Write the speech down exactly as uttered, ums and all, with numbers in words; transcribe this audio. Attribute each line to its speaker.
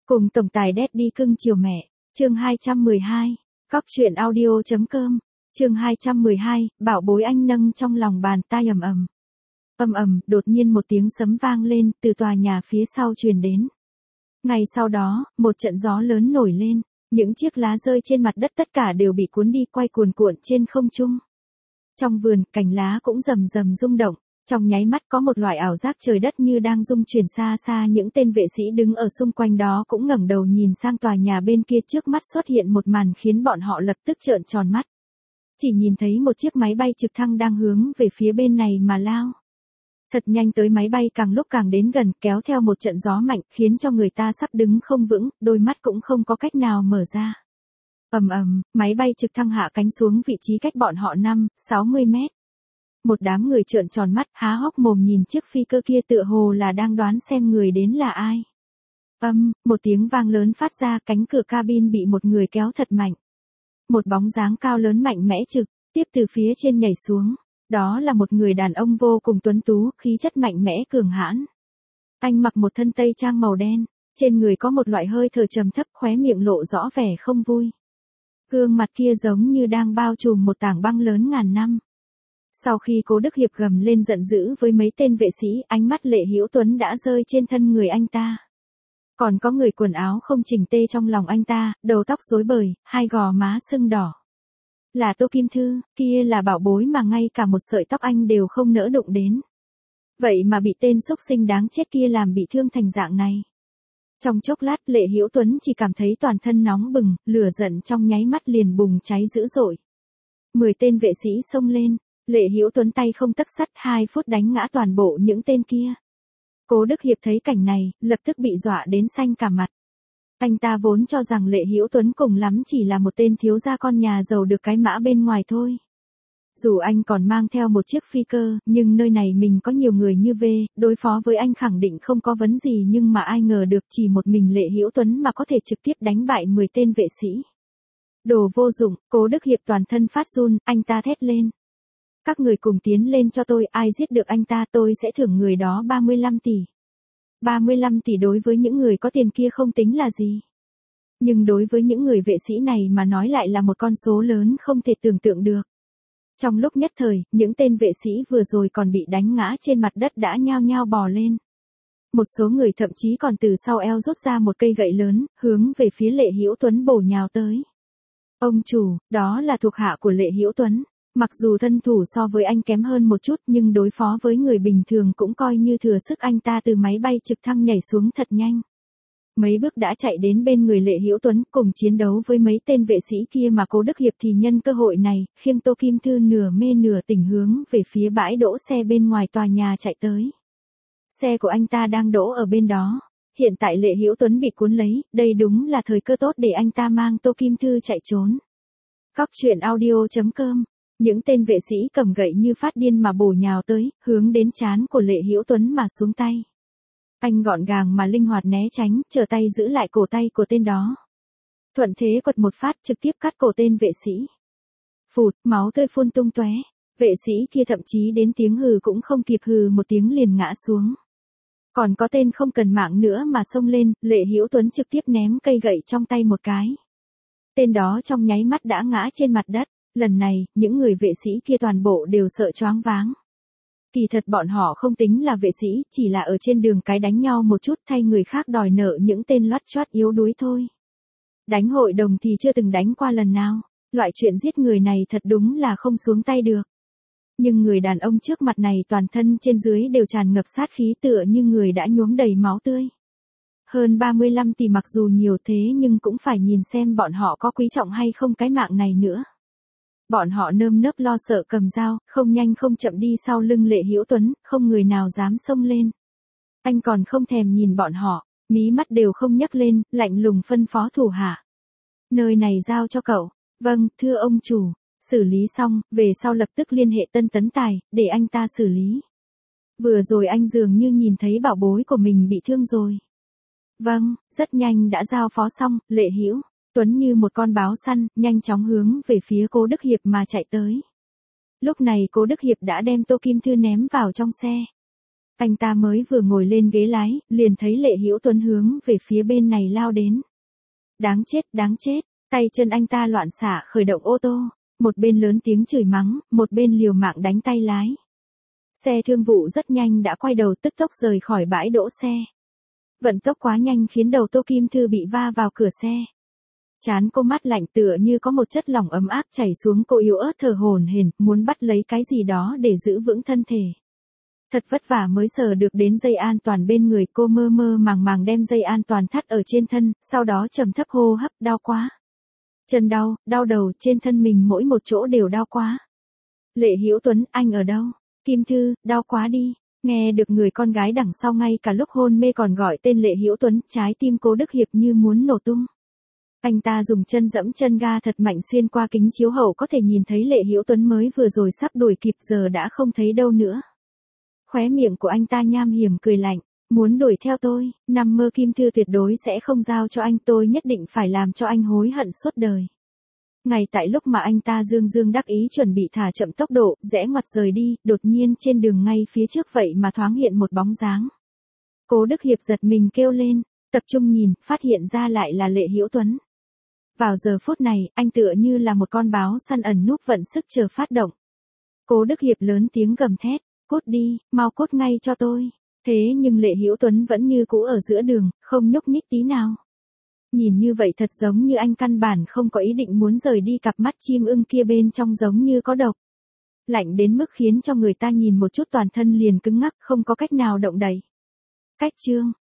Speaker 1: Cùng tổng tài Daddy cưng chiều mẹ, chương hai trăm mười hai, cóc truyện audio chấm com, chương hai trăm mười hai, bảo bối anh nâng trong lòng bàn tay ầm ầm. Ầm ầm, đột nhiên một tiếng sấm vang lên, từ tòa nhà phía sau truyền đến. Ngay sau đó, một trận gió lớn nổi lên, những chiếc lá rơi trên mặt đất tất cả đều bị cuốn đi quay cuồn cuộn trên không trung. Trong vườn, cành lá cũng rầm rầm rung động. Trong nháy mắt có một loại ảo giác trời đất như đang rung chuyển xa xa, những tên vệ sĩ đứng ở xung quanh đó cũng ngẩng đầu nhìn sang tòa nhà bên kia, trước mắt xuất hiện một màn khiến bọn họ lập tức trợn tròn mắt. Chỉ nhìn thấy một chiếc máy bay trực thăng đang hướng về phía bên này mà lao. Thật nhanh tới, máy bay càng lúc càng đến gần, kéo theo một trận gió mạnh khiến cho người ta sắp đứng không vững, đôi mắt cũng không có cách nào mở ra. Ầm ầm, máy bay trực thăng hạ cánh xuống vị trí cách bọn họ năm, sáu mươi mét. Một đám người trợn tròn mắt, há hốc mồm nhìn chiếc phi cơ kia, tựa hồ là đang đoán xem người đến là ai. Âm, một tiếng vang lớn phát ra, cánh cửa cabin bị một người kéo thật mạnh. Một bóng dáng cao lớn mạnh mẽ trực tiếp từ phía trên nhảy xuống. Đó là một người đàn ông vô cùng tuấn tú, khí chất mạnh mẽ cường hãn. Anh mặc một thân tây trang màu đen, trên người có một loại hơi thở trầm thấp, khóe miệng lộ rõ vẻ không vui. Gương mặt kia giống như đang bao trùm một tảng băng lớn ngàn năm. Sau khi Cố Đức Hiệp gầm lên giận dữ với mấy tên vệ sĩ, ánh mắt Lệ Hữu Tuấn đã rơi trên thân người anh ta. Còn có người quần áo không chỉnh tê trong lòng anh ta, đầu tóc rối bời, hai gò má sưng đỏ. Là Tô Kim Thư, kia là bảo bối mà ngay cả một sợi tóc anh đều không nỡ đụng đến. Vậy mà bị tên xúc sinh đáng chết kia làm bị thương thành dạng này. Trong chốc lát, Lệ Hữu Tuấn chỉ cảm thấy toàn thân nóng bừng, lửa giận trong nháy mắt liền bùng cháy dữ dội. Mười tên vệ sĩ xông lên. Lệ Hữu Tuấn tay không tấc sắt, hai phút đánh ngã toàn bộ những tên kia. Cố Đức Hiệp thấy cảnh này, lập tức bị dọa đến xanh cả mặt. Anh ta vốn cho rằng Lệ Hữu Tuấn cùng lắm chỉ là một tên thiếu gia con nhà giàu được cái mã bên ngoài thôi. Dù anh còn mang theo một chiếc phi cơ, nhưng nơi này mình có nhiều người như về, đối phó với anh khẳng định không có vấn gì, nhưng mà ai ngờ được chỉ một mình Lệ Hữu Tuấn mà có thể trực tiếp đánh bại mười tên vệ sĩ. Đồ vô dụng, Cố Đức Hiệp toàn thân phát run, anh ta thét lên. Các người cùng tiến lên cho tôi, ai giết được anh ta tôi sẽ thưởng người đó ba mươi lăm tỷ. ba mươi lăm tỷ đối với những người có tiền kia không tính là gì. Nhưng đối với những người vệ sĩ này mà nói lại là một con số lớn không thể tưởng tượng được. Trong lúc nhất thời, những tên vệ sĩ vừa rồi còn bị đánh ngã trên mặt đất đã nhao nhao bò lên. Một số người thậm chí còn từ sau eo rút ra một cây gậy lớn, hướng về phía Lệ Hữu Tuấn bổ nhào tới. Ông chủ, đó là thuộc hạ của Lệ Hữu Tuấn. Mặc dù thân thủ so với anh kém hơn một chút, nhưng đối phó với người bình thường cũng coi như thừa sức. Anh ta từ máy bay trực thăng nhảy xuống thật nhanh. Mấy bước đã chạy đến bên người Lệ Hữu Tuấn, cùng chiến đấu với mấy tên vệ sĩ kia, mà Cố Đức Hiệp thì nhân cơ hội này, khiêng Tô Kim Thư nửa mê nửa tỉnh hướng về phía bãi đỗ xe bên ngoài tòa nhà chạy tới. Xe của anh ta đang đỗ ở bên đó. Hiện tại Lệ Hữu Tuấn bị cuốn lấy, đây đúng là thời cơ tốt để anh ta mang Tô Kim Thư chạy trốn. Cóc truyện audio chấm com. Những tên vệ sĩ cầm gậy như phát điên mà bổ nhào tới, hướng đến trán của Lệ Hữu Tuấn mà xuống tay. Anh gọn gàng mà linh hoạt né tránh, trở tay giữ lại cổ tay của tên đó. Thuận thế quật một phát trực tiếp cắt cổ tên vệ sĩ. Phụt, máu tươi phun tung tóe. Vệ sĩ kia thậm chí đến tiếng hừ cũng không kịp, hừ một tiếng liền ngã xuống. Còn có tên không cần mạng nữa mà xông lên, Lệ Hữu Tuấn trực tiếp ném cây gậy trong tay một cái. Tên đó trong nháy mắt đã ngã trên mặt đất. Lần này, những người vệ sĩ kia toàn bộ đều sợ choáng váng. Kỳ thật bọn họ không tính là vệ sĩ, chỉ là ở trên đường cái đánh nhau một chút, thay người khác đòi nợ những tên loắt choát yếu đuối thôi. Đánh hội đồng thì chưa từng đánh qua lần nào, loại chuyện giết người này thật đúng là không xuống tay được. Nhưng người đàn ông trước mặt này toàn thân trên dưới đều tràn ngập sát khí, tựa như người đã nhuốm đầy máu tươi. Hơn ba mươi lăm tỷ mặc dù nhiều thế nhưng cũng phải nhìn xem bọn họ có quý trọng hay không cái mạng này nữa. Bọn họ nơm nớp lo sợ cầm dao, không nhanh không chậm đi sau lưng Lệ Hữu Tuấn, không người nào dám xông lên. Anh còn không thèm nhìn bọn họ, mí mắt đều không nhấc lên, lạnh lùng phân phó thủ hạ. Nơi này giao cho cậu. Vâng, thưa ông chủ. Xử lý xong, về sau lập tức liên hệ Tân Tấn Tài, để anh ta xử lý. Vừa rồi anh dường như nhìn thấy bảo bối của mình bị thương rồi. Vâng, rất nhanh đã giao phó xong, Lệ Hữu Tuấn như một con báo săn, nhanh chóng hướng về phía Cố Đức Hiệp mà chạy tới. Lúc này Cố Đức Hiệp đã đem Tô Kim Thư ném vào trong xe. Anh ta mới vừa ngồi lên ghế lái, liền thấy Lệ Hữu Tuấn hướng về phía bên này lao đến. Đáng chết, đáng chết, tay chân anh ta loạn xạ khởi động ô tô, một bên lớn tiếng chửi mắng, một bên liều mạng đánh tay lái. Xe thương vụ rất nhanh đã quay đầu tức tốc rời khỏi bãi đỗ xe. Vận tốc quá nhanh khiến đầu Tô Kim Thư bị va vào cửa xe. Trán cô mát lạnh tựa như có một chất lỏng ấm áp chảy xuống, cô yếu ớt thở hổn hển, muốn bắt lấy cái gì đó để giữ vững thân thể. Thật vất vả mới sờ được đến dây an toàn bên người, cô mơ mơ màng màng đem dây an toàn thắt ở trên thân, sau đó trầm thấp hô hấp, đau quá. Chân đau, đau đầu, trên thân mình mỗi một chỗ đều đau quá. Lệ Hữu Tuấn, anh ở đâu? Kim Thư, đau quá đi. Nghe được người con gái đằng sau ngay cả lúc hôn mê còn gọi tên Lệ Hữu Tuấn, trái tim Cố Đức Hiệp như muốn nổ tung. Anh ta dùng chân dẫm chân ga thật mạnh, xuyên qua kính chiếu hậu có thể nhìn thấy Lệ Hữu Tuấn mới vừa rồi sắp đuổi kịp giờ đã không thấy đâu nữa. Khóe miệng của anh ta nham hiểm cười lạnh, muốn đuổi theo tôi, nằm mơ. Kim Thư tuyệt đối sẽ không giao cho anh, tôi nhất định phải làm cho anh hối hận suốt đời. Ngay tại lúc mà anh ta dương dương đắc ý chuẩn bị thả chậm tốc độ, rẽ ngoặt rời đi, đột nhiên trên đường ngay phía trước vậy mà thoáng hiện một bóng dáng. Cố Đức Hiệp giật mình kêu lên, tập trung nhìn, phát hiện ra lại là Lệ Hữu Tuấn. Vào giờ phút này, anh tựa như là một con báo săn ẩn núp vận sức chờ phát động. Cố Đức Hiệp lớn tiếng gầm thét, cút đi, mau cút ngay cho tôi. Thế nhưng Lệ Hữu Tuấn vẫn như cũ ở giữa đường, không nhúc nhích tí nào. Nhìn như vậy thật giống như anh căn bản không có ý định muốn rời đi, cặp mắt chim ưng kia bên trong giống như có độc. Lạnh đến mức khiến cho người ta nhìn một chút toàn thân liền cứng ngắc, không có cách nào động đậy. Cách chương